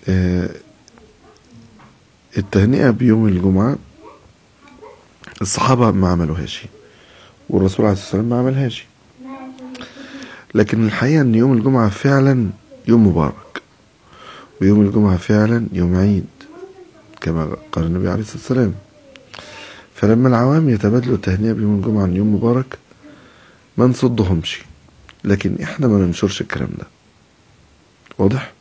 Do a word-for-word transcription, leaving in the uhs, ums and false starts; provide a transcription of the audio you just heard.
آه التهنئة بيوم الجمعة الصحابة ما عملوهاش، والرسول عليه الصلاة والسلام ما عملهاش، لكن الحقيقة ان يوم الجمعة فعلا يوم مبارك، ويوم الجمعة فعلا يوم عيد كما قال النبي عليه الصلاة والسلام. فلما العوام يتبادلوا التهنئة بيوم الجمعة عن يوم مبارك ما نصدهمش، لكن احنا ما ننشرش الكلام ده. واضح؟